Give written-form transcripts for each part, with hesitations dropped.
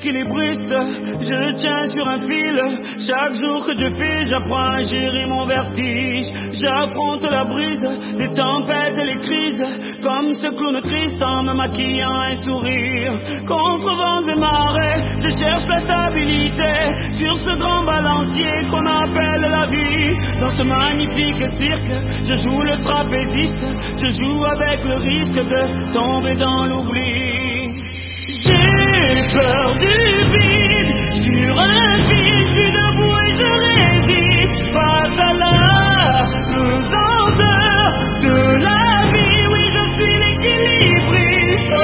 équilibriste, je tiens sur un fil. Chaque jour que je fais, j'apprends à gérer mon vertige. J'affronte la brise, les tempêtes et les crises, comme ce clown triste en me maquillant un sourire. Contre vents et marées, je cherche la stabilité sur ce grand balancier qu'on appelle la vie. Dans ce magnifique cirque, je joue le trapéziste, je joue avec le risque de tomber dans l'oubli. J'ai peur du vide, sur un fil, je suis debout et je résiste face à la pesanteur de la vie. Oui, je suis l'équilibriste.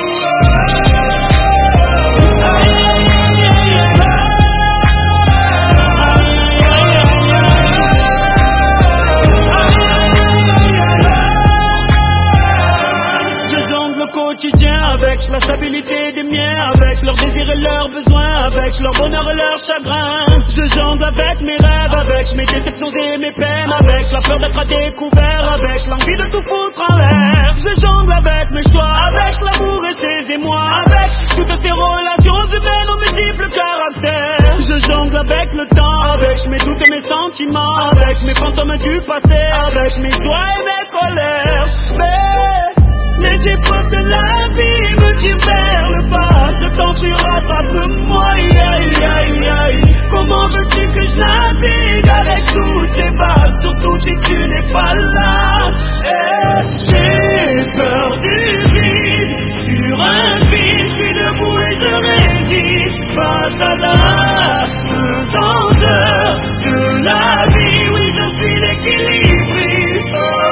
Je jongle au quotidien avec la stabilité des miens, avec leurs désirs et leurs besoins, avec leur bonheur et leur chagrin. Je jongle avec mes rêves, avec mes déceptions et mes peines, avec la peur d'être à découvert, avec l'envie de tout foutre en l'air. Je jongle avec mes choix, avec l'amour et ses émois, avec toutes ces relations humaines aux multiples caractères. Je jongle avec le temps, avec mes doutes et mes sentiments, avec mes fantômes du passé, avec mes joies et mes colères. Mais les épreuves de la vie me tirent vers le bas. Je t'en prie, rattrape-moi, aïe, aïe, aïe. Comment veux-tu que je navigue avec toutes ces vagues, surtout si tu n'es pas là? J'ai peur du vide, sur un fil, je suis debout et je résiste face à la pesanteur de la vie. Oui, je suis l'équilibriste.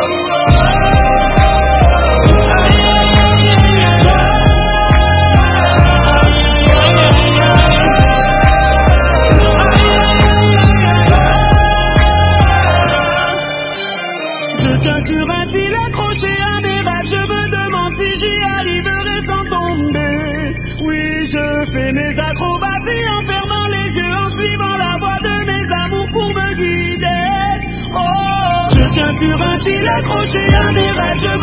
Je tiens sur un fil accroché à mes rêves, je me demande si j'y arriverai sans tomber. Oui, je fais mes acrobaties en fermant les yeux, en suivant la voie de mes amours pour me guider. Oh, je tiens sur un fil accroché à mes rêves,